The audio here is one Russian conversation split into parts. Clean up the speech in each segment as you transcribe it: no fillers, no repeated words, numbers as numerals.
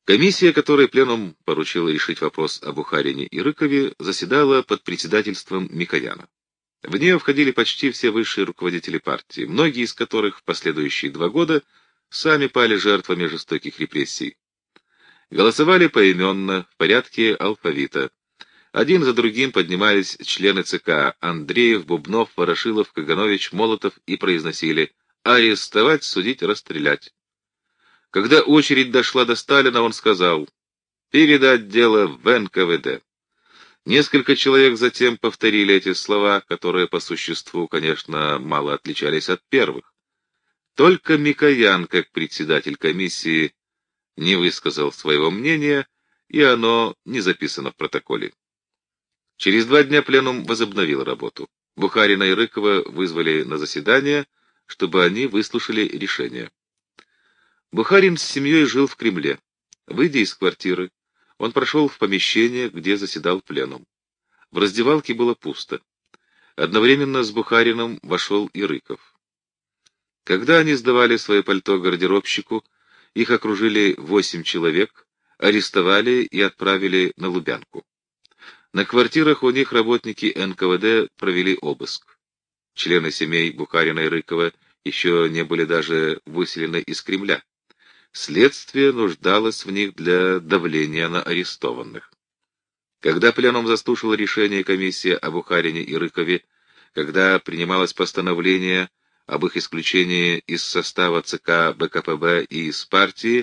Комиссия, которой пленум поручила решить вопрос о Бухарине и Рыкове, заседала под председательством Микояна. В нее входили почти все высшие руководители партии, многие из которых в последующие 2 года сами пали жертвами жестоких репрессий. Голосовали поименно, в порядке алфавита. Один за другим поднимались члены ЦК Андреев, Бубнов, Ворошилов, Каганович, Молотов и произносили «арестовать, судить, расстрелять». Когда очередь дошла до Сталина, он сказал «передать дело в НКВД». Несколько человек затем повторили эти слова, которые по существу, конечно, мало отличались от первых. Только Микоян, как председатель комиссии, не высказал своего мнения, и оно не записано в протоколе. Через 2 дня пленум возобновил работу. Бухарина и Рыкова вызвали на заседание, чтобы они выслушали решение. Бухарин с семьей жил в Кремле. Выйдя из квартиры, он прошел в помещение, где заседал пленум. В раздевалке было пусто. Одновременно с Бухарином вошел и Рыков. Когда они сдавали свое пальто гардеробщику, их окружили 8 человек, арестовали и отправили на Лубянку. На квартирах у них работники НКВД провели обыск. Члены семей Бухарина и Рыкова еще не были даже выселены из Кремля. Следствие нуждалось в них для давления на арестованных. Когда пленум заслушал решение комиссии о Бухарине и Рыкове, когда принималось постановление об их исключении из состава ЦК БКПБ и из партии,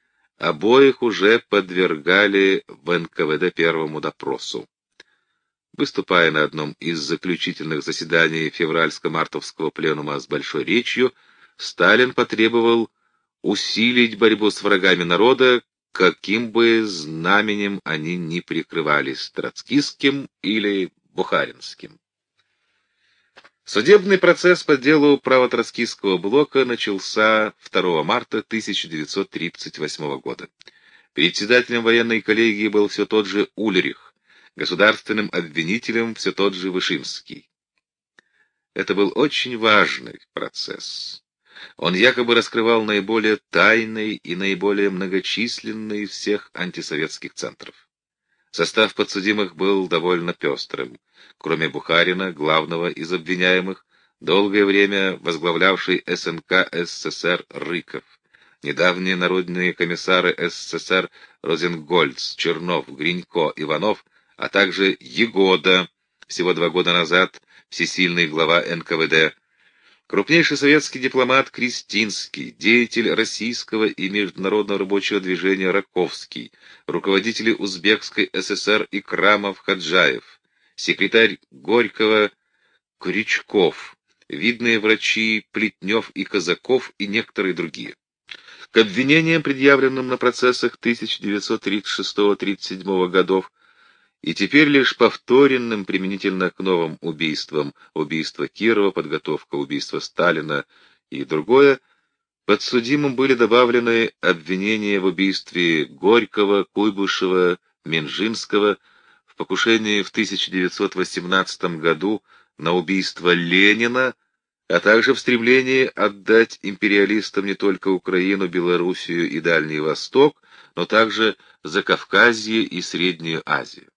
обоих уже подвергали в НКВД первому допросу. Выступая на одном из заключительных заседаний февральско-мартовского пленума с большой речью, Сталин потребовал усилить борьбу с врагами народа, каким бы знаменем они ни прикрывались, троцкистским или бухаринским. Судебный процесс по делу правотроцкистского блока начался 2 марта 1938 года. Председателем военной коллегии был все тот же Ульрих, государственным обвинителем все тот же Вышинский. Это был очень важный процесс. Он якобы раскрывал наиболее тайный и наиболее многочисленный из всех антисоветских центров. Состав подсудимых был довольно пестрым. Кроме Бухарина, главного из обвиняемых, долгое время возглавлявший СНК СССР Рыков, недавние народные комиссары СССР Розенгольц, Чернов, Гринько, Иванов, а также Егода, всего 2 года назад всесильный глава НКВД, крупнейший советский дипломат Кристинский, деятель российского и международного рабочего движения Раковский, руководители Узбекской ССР Икрамов Хаджаев, секретарь Горького Крючков, видные врачи Плетнев и Казаков и некоторые другие. К обвинениям, предъявленным на процессах 1936-37 годов, и теперь лишь повторенным применительно к новым убийствам, убийство Кирова, подготовка убийства Сталина и другое, подсудимым были добавлены обвинения в убийстве Горького, Куйбышева, Минжинского, в покушении в 1918 году на убийство Ленина, а также в стремлении отдать империалистам не только Украину, Белоруссию и Дальний Восток, но также Закавказье и Среднюю Азию.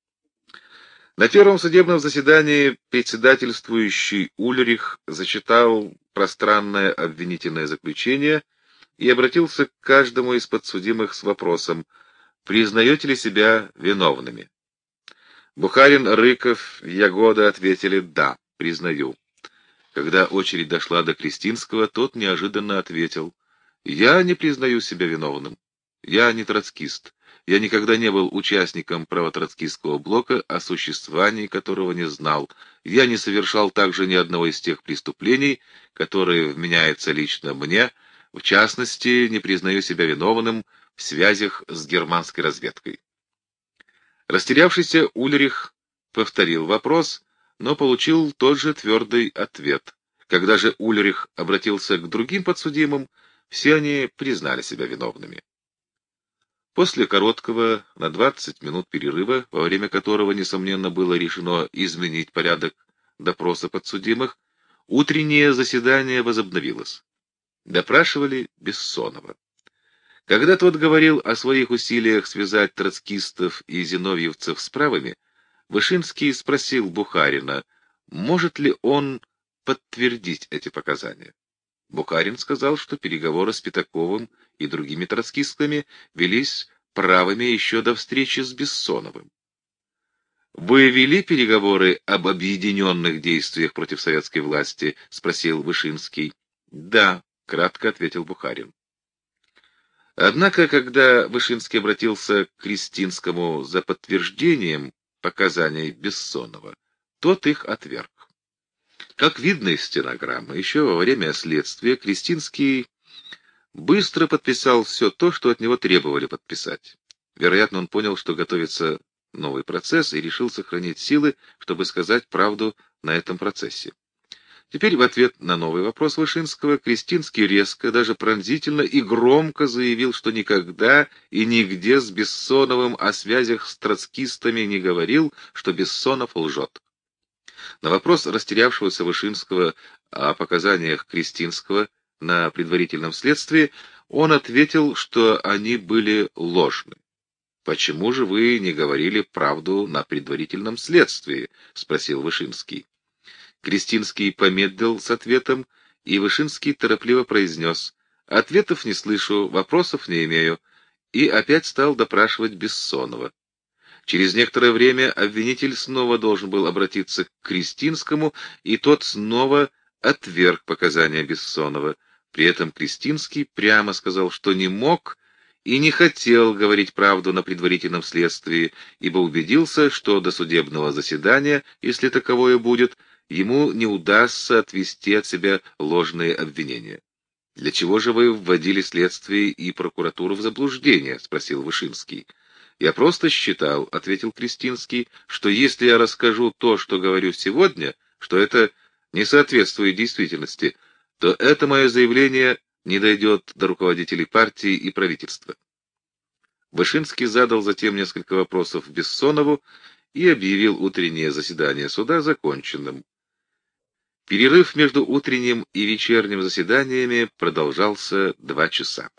На первом судебном заседании председательствующий Ульрих зачитал пространное обвинительное заключение и обратился к каждому из подсудимых с вопросом: «Признаете ли себя виновными?» Бухарин, Рыков, Ягода ответили: «Да, признаю». Когда очередь дошла до Кристинского, тот неожиданно ответил: «Я не признаю себя виновным. Я не троцкист. Я никогда не был участником правотроцкистского блока, о существовании которого не знал. Я не совершал также ни одного из тех преступлений, которые вменяются лично мне. В частности, не признаю себя виновным в связях с германской разведкой». Растерявшийся Ульрих повторил вопрос, но получил тот же твердый ответ. Когда же Ульрих обратился к другим подсудимым, все они признали себя виновными. После короткого на 20 минут перерыва, во время которого, несомненно, было решено изменить порядок допроса подсудимых, утреннее заседание возобновилось. Допрашивали Бессонова. Когда тот говорил о своих усилиях связать троцкистов и зиновьевцев с правыми, Вышинский спросил Бухарина, может ли он подтвердить эти показания. Бухарин сказал, что переговоры с Пятаковым и другими троцкистами велись правыми еще до встречи с Бессоновым. «Вы вели переговоры об объединенных действиях против советской власти?» — спросил Вышинский. «Да», — кратко ответил Бухарин. Однако, когда Вышинский обратился к Крестинскому за подтверждением показаний Бессонова, тот их отверг. Как видно из стенограммы, еще во время следствия Крестинский быстро подписал все то, что от него требовали подписать. Вероятно, он понял, что готовится новый процесс, и решил сохранить силы, чтобы сказать правду на этом процессе. Теперь в ответ на новый вопрос Вышинского Крестинский резко, даже пронзительно и громко заявил, что никогда и нигде с Бессоновым о связях с троцкистами не говорил, что Бессонов лжет. На вопрос растерявшегося Вышинского о показаниях Крестинского на предварительном следствии он ответил, что они были ложны. «Почему же вы не говорили правду на предварительном следствии?» — спросил Вышинский. Крестинский помедлил с ответом, и Вышинский торопливо произнес: «Ответов не слышу, вопросов не имею», и опять стал допрашивать Бессонова. Через некоторое время обвинитель снова должен был обратиться к Крестинскому, и тот снова отверг показания Бессонова. При этом Крестинский прямо сказал, что не мог и не хотел говорить правду на предварительном следствии, ибо убедился, что до судебного заседания, если таковое будет, ему не удастся отвести от себя ложные обвинения. «Для чего же вы вводили следствие и прокуратуру в заблуждение?» — спросил Вышинский. «Я просто считал», — ответил Крестинский, «что если я расскажу то, что говорю сегодня, что это не соответствует действительности, то это мое заявление не дойдет до руководителей партии и правительства». Вышинский задал затем несколько вопросов Бессонову и объявил утреннее заседание суда законченным. Перерыв между утренним и вечерним заседаниями продолжался 2 часа.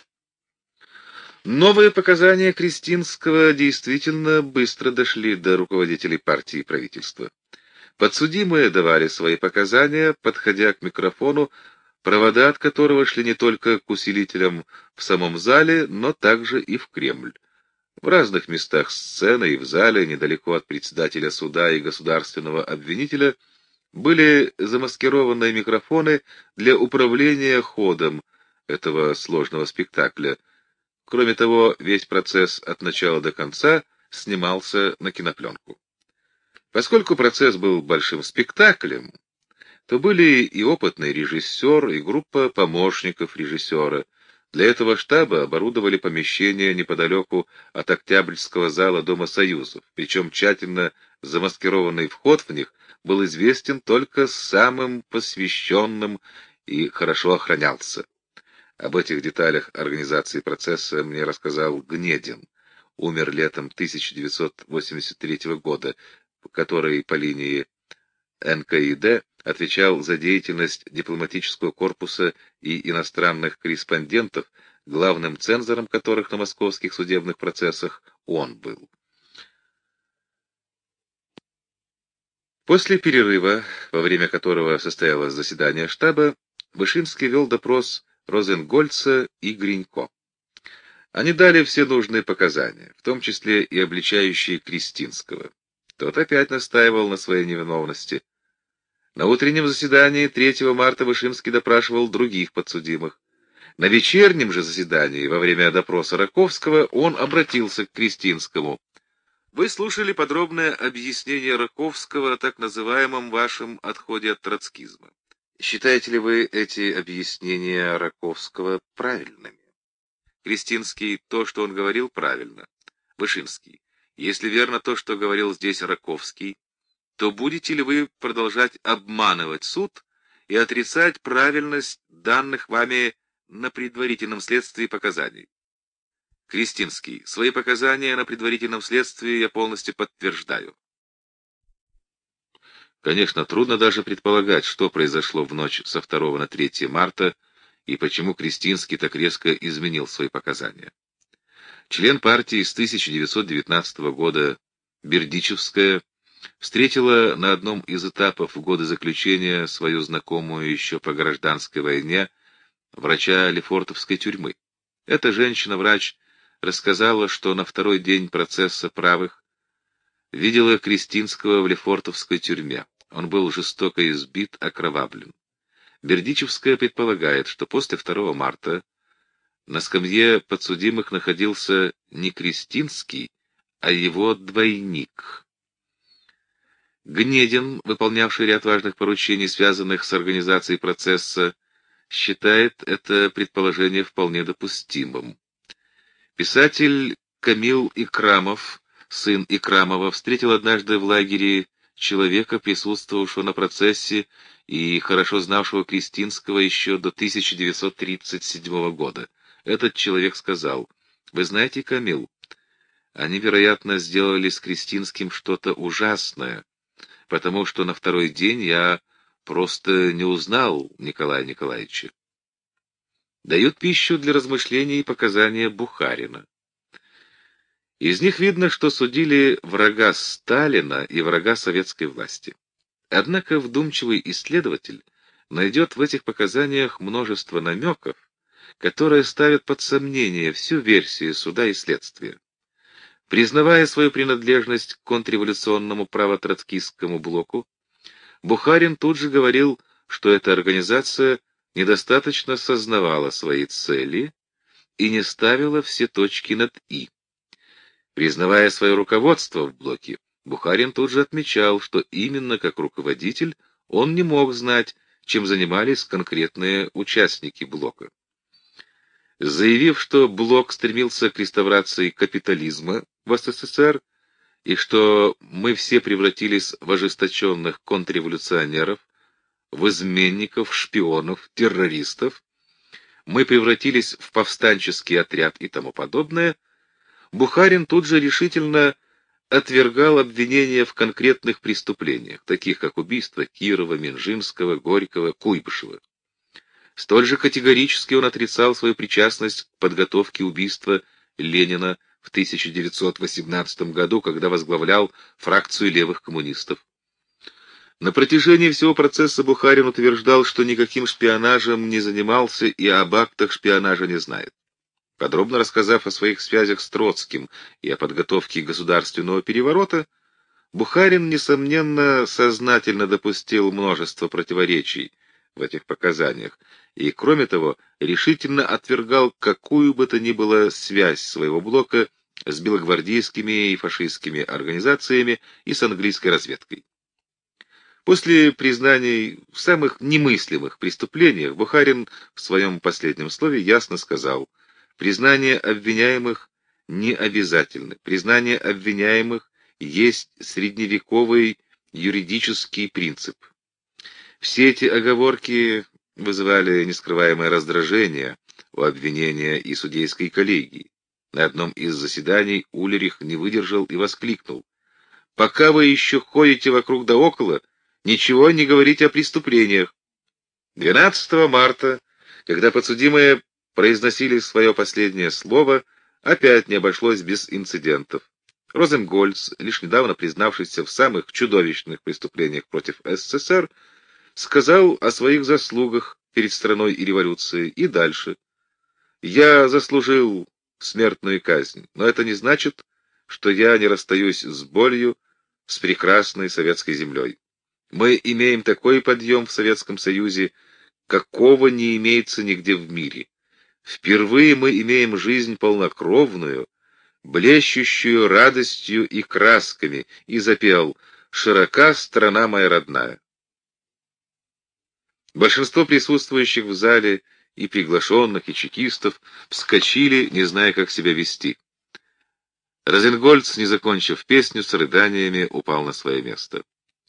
Новые показания Крестинского действительно быстро дошли до руководителей партии и правительства. Подсудимые давали свои показания, подходя к микрофону, провода от которого шли не только к усилителям в самом зале, но также и в Кремль. В разных местах сцены и в зале, недалеко от председателя суда и государственного обвинителя, были замаскированные микрофоны для управления ходом этого сложного спектакля. Кроме того, весь процесс от начала до конца снимался на кинопленку. Поскольку процесс был большим спектаклем, то были и опытный режиссер, и группа помощников режиссера. Для этого штаба оборудовали помещение неподалеку от Октябрьского зала Дома Союзов, причем тщательно замаскированный вход в них был известен только самым посвященным и хорошо охранялся. Об этих деталях организации процесса мне рассказал Гнедин, умер летом 1983 года, который по линии НКИД отвечал за деятельность дипломатического корпуса и иностранных корреспондентов, главным цензором которых на московских судебных процессах он был. После перерыва, во время которого состоялось заседание штаба, Вышинский вел допрос Розенгольца и Гринько. Они дали все нужные показания, в том числе и обличающие Крестинского. Тот опять настаивал на своей невиновности. На утреннем заседании 3 марта Вышинский допрашивал других подсудимых. На вечернем же заседании, во время допроса Раковского, он обратился к Крестинскому. «Вы слушали подробное объяснение Раковского о так называемом вашем отходе от троцкизма. Считаете ли вы эти объяснения Раковского правильными?» Крестинский: «То, что он говорил, правильно». Вышинский: «Если верно то, что говорил здесь Раковский, то будете ли вы продолжать обманывать суд и отрицать правильность данных вами на предварительном следствии показаний?» Крестинский: «Свои показания на предварительном следствии я полностью подтверждаю». Конечно, трудно даже предполагать, что произошло в ночь со 2 на 3 марта и почему Крестинский так резко изменил свои показания. член партии с 1919 года Бердичевская, встретила на одном из этапов в годы заключения свою знакомую еще по гражданской войне врача Лефортовской тюрьмы. Эта женщина-врач рассказала, что на второй день процесса правых видела Крестинского в Лефортовской тюрьме. Он был жестоко избит, окровавлен. Бердичевская предполагает, что после 2 марта на скамье подсудимых находился не Крестинский, а его двойник. Гнедин, выполнявший ряд важных поручений, связанных с организацией процесса, считает это предположение вполне допустимым. Писатель Камил Икрамов, сын Икрамова, встретил однажды в лагере человека, присутствовавшего на процессе и хорошо знавшего Крестинского еще до 1937 года. Этот человек сказал: «Вы знаете, Камил, они, вероятно, сделали с Крестинским что-то ужасное, потому что на второй день я просто не узнал Николая Николаевича». Дают пищу для размышлений и показания Бухарина. Из них видно, что судили врага Сталина и врага советской власти. Однако вдумчивый исследователь найдет в этих показаниях множество намеков, которые ставят под сомнение всю версию суда и следствия. Признавая свою принадлежность к контрреволюционному право-троцкистскому блоку, Бухарин тут же говорил, что эта организация недостаточно сознавала свои цели и не ставила все точки над «и». Признавая свое руководство в блоке, Бухарин тут же отмечал, что именно как руководитель он не мог знать, чем занимались конкретные участники блока. Заявив, что блок стремился к реставрации капитализма в СССР и что мы все превратились в ожесточенных контрреволюционеров, в изменников, шпионов, террористов, мы превратились в повстанческий отряд и тому подобное, Бухарин тут же решительно отвергал обвинения в конкретных преступлениях, таких как убийство Кирова, Минжинского, Горького, Куйбышева. Столь же категорически он отрицал свою причастность к подготовке убийства Ленина в 1918 году, когда возглавлял фракцию левых коммунистов. На протяжении всего процесса Бухарин утверждал, что никаким шпионажем не занимался и об актах шпионажа не знает. Подробно рассказав о своих связях с Троцким и о подготовке государственного переворота, Бухарин, несомненно, сознательно допустил множество противоречий в этих показаниях и, кроме того, решительно отвергал какую бы то ни было связь своего блока с белогвардейскими и фашистскими организациями и с английской разведкой. После признаний в самых немыслимых преступлениях Бухарин в своем последнем слове ясно сказал: признание обвиняемых не обязательно. Признание обвиняемых есть средневековый юридический принцип. Все эти оговорки вызывали нескрываемое раздражение у обвинения и судейской коллегии. На одном из заседаний Улерих не выдержал и воскликнул: «Пока вы еще ходите вокруг да около, ничего не говорите о преступлениях». 12 марта, когда подсудимые произносили свое последнее слово, опять не обошлось без инцидентов. Розенгольц, лишь недавно признавшийся в самых чудовищных преступлениях против СССР, сказал о своих заслугах перед страной и революцией и дальше: «Я заслужил смертную казнь, но это не значит, что я не расстаюсь с болью, с прекрасной советской землей. Мы имеем такой подъем в Советском Союзе, какого не имеется нигде в мире. Впервые мы имеем жизнь полнокровную, блещущую радостью и красками», и запел: «Широка страна моя родная». Большинство присутствующих в зале, и приглашенных, и чекистов, вскочили, не зная, как себя вести. Розенгольц, не закончив песню, с рыданиями упал на свое место.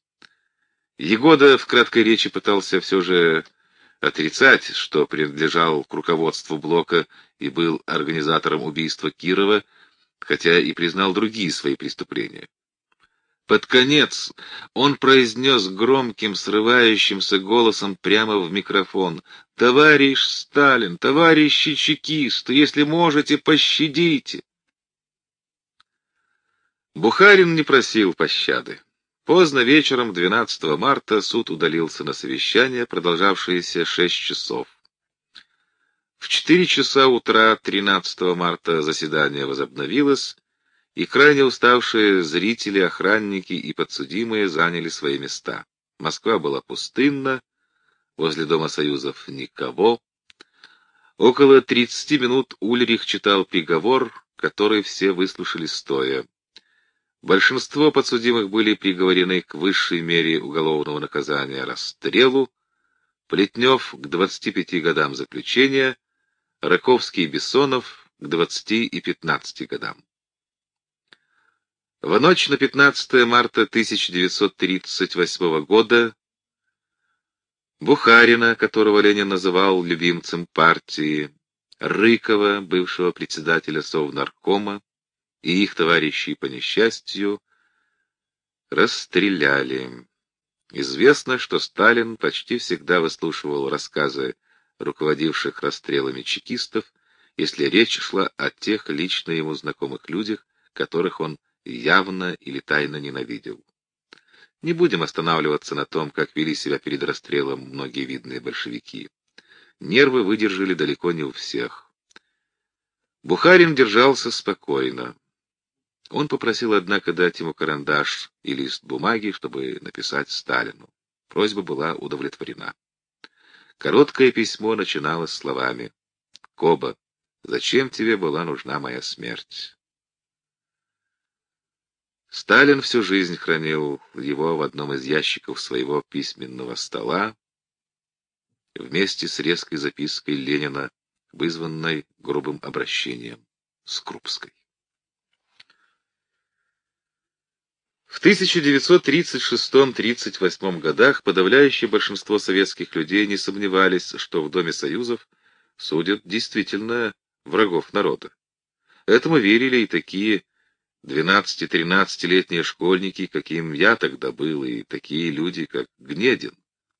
Егода в краткой речи пытался все же отрицать, что принадлежал к руководству блока и был организатором убийства Кирова, хотя и признал другие свои преступления. Под конец он произнес громким, срывающимся голосом прямо в микрофон: «Товарищ Сталин, товарищи чекисты, если можете, пощадите!» Бухарин не просил пощады. Поздно вечером 12 марта суд удалился на совещание, продолжавшееся 6 часов. В 4 часа утра 13 марта заседание возобновилось, и крайне уставшие зрители, охранники и подсудимые заняли свои места. Москва была пустынна, возле Дома Союзов никого. Около 30 минут Ульрих читал приговор, который все выслушали стоя. Большинство подсудимых были приговорены к высшей мере уголовного наказания — расстрелу, Плетнев — к 25 годам заключения, Раковский и Бессонов — к 20 и 15 годам. В ночь на 15 марта 1938 года Бухарина, которого Ленин называл любимцем партии, Рыкова, бывшего председателя Совнаркома, и их товарищей по несчастью расстреляли. Известно, что Сталин почти всегда выслушивал рассказы руководивших расстрелами чекистов, если речь шла о тех лично ему знакомых людях, которых он явно или тайно ненавидел. Не будем останавливаться на том, как вели себя перед расстрелом многие видные большевики. Нервы выдержали далеко не у всех. Бухарин держался спокойно. Он попросил, однако, дать ему карандаш и лист бумаги, чтобы написать Сталину. Просьба была удовлетворена. Короткое письмо начиналось словами: «Коба, зачем тебе была нужна моя смерть?» Сталин всю жизнь хранил его в одном из ящиков своего письменного стола вместе с резкой запиской Ленина, вызванной грубым обращением с Крупской. В 1936-38 годах подавляющее большинство советских людей не сомневались, что в Доме Союзов судят действительно врагов народа. Этому верили и такие 12-13-летние школьники, каким я тогда был, и такие люди, как Гнедин.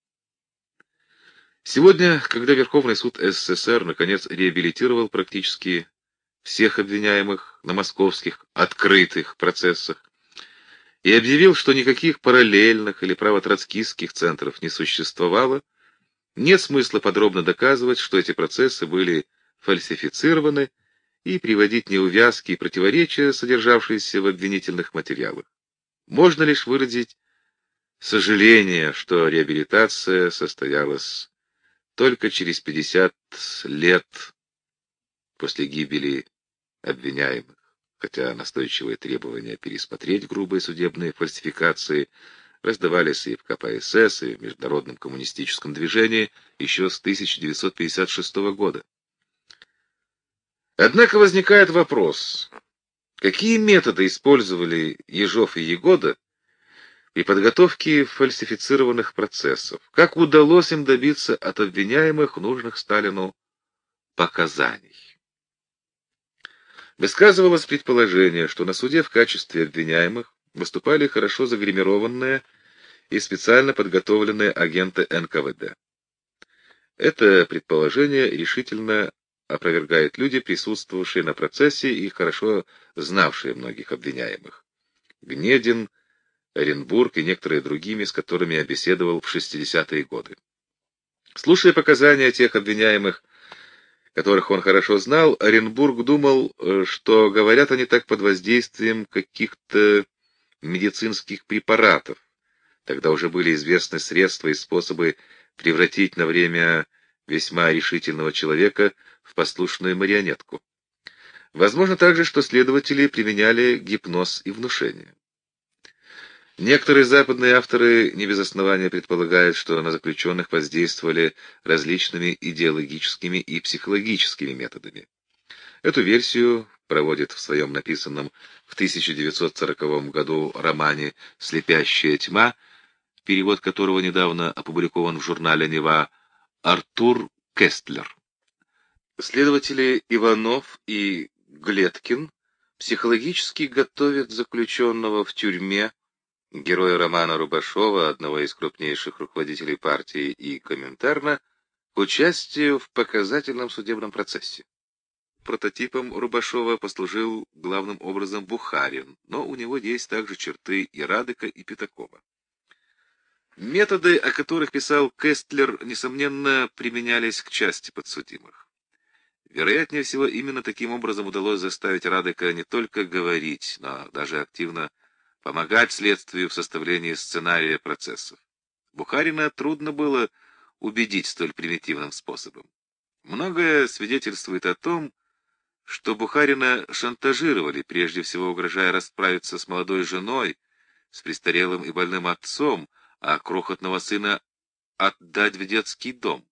Сегодня, когда Верховный суд СССР наконец реабилитировал практически всех обвиняемых на московских открытых процессах и объявил, что никаких параллельных или правотроцкистских центров не существовало, нет смысла подробно доказывать, что эти процессы были фальсифицированы, и приводить неувязки и противоречия, содержавшиеся в обвинительных материалах. Можно лишь выразить сожаление, что реабилитация состоялась только через 50 лет после гибели обвиняемых, хотя настойчивые требования пересмотреть грубые судебные фальсификации раздавались и в КПСС, и в Международном коммунистическом движении еще с 1956 года. Однако возникает вопрос, какие методы использовали Ежов и Ягода при подготовке фальсифицированных процессов, как удалось им добиться от обвиняемых нужных Сталину показаний. Высказывалось предположение, что на суде в качестве обвиняемых выступали хорошо загримированные и специально подготовленные агенты НКВД. Это предположение решительно опровергают люди, присутствовавшие на процессе и хорошо знавшие многих обвиняемых: Гнедин, Оренбург и некоторые другими, с которыми я беседовал в 60-е годы. Слушая показания тех обвиняемых, которых он хорошо знал, Оренбург думал, что говорят они так под воздействием каких-то медицинских препаратов. Тогда уже были известны средства и способы превратить на время весьма решительного человека в послушную марионетку. Возможно также, что следователи применяли гипноз и внушение. Некоторые западные авторы не без основания предполагают, что на заключенных воздействовали различными идеологическими и психологическими методами. Эту версию проводит в своем написанном в 1940 году романе «Слепящая тьма», перевод которого недавно опубликован в журнале «Нева», Артур Кестлер. Следователи Иванов и Глеткин психологически готовят заключенного в тюрьме, героя романа Рубашова, одного из крупнейших руководителей партии и Коминтерна, к участию в показательном судебном процессе. Прототипом Рубашова послужил главным образом Бухарин, но у него есть также черты и Радека, и Пятакова. Методы, о которых писал Кестлер, несомненно, применялись к части подсудимых. Вероятнее всего, именно таким образом удалось заставить Радека не только говорить, но даже активно помогать следствию в составлении сценария процессов. Бухарина трудно было убедить столь примитивным способом. Многое свидетельствует о том, что Бухарина шантажировали, прежде всего угрожая расправиться с молодой женой, с престарелым и больным отцом, а крохотного сына отдать в детский дом.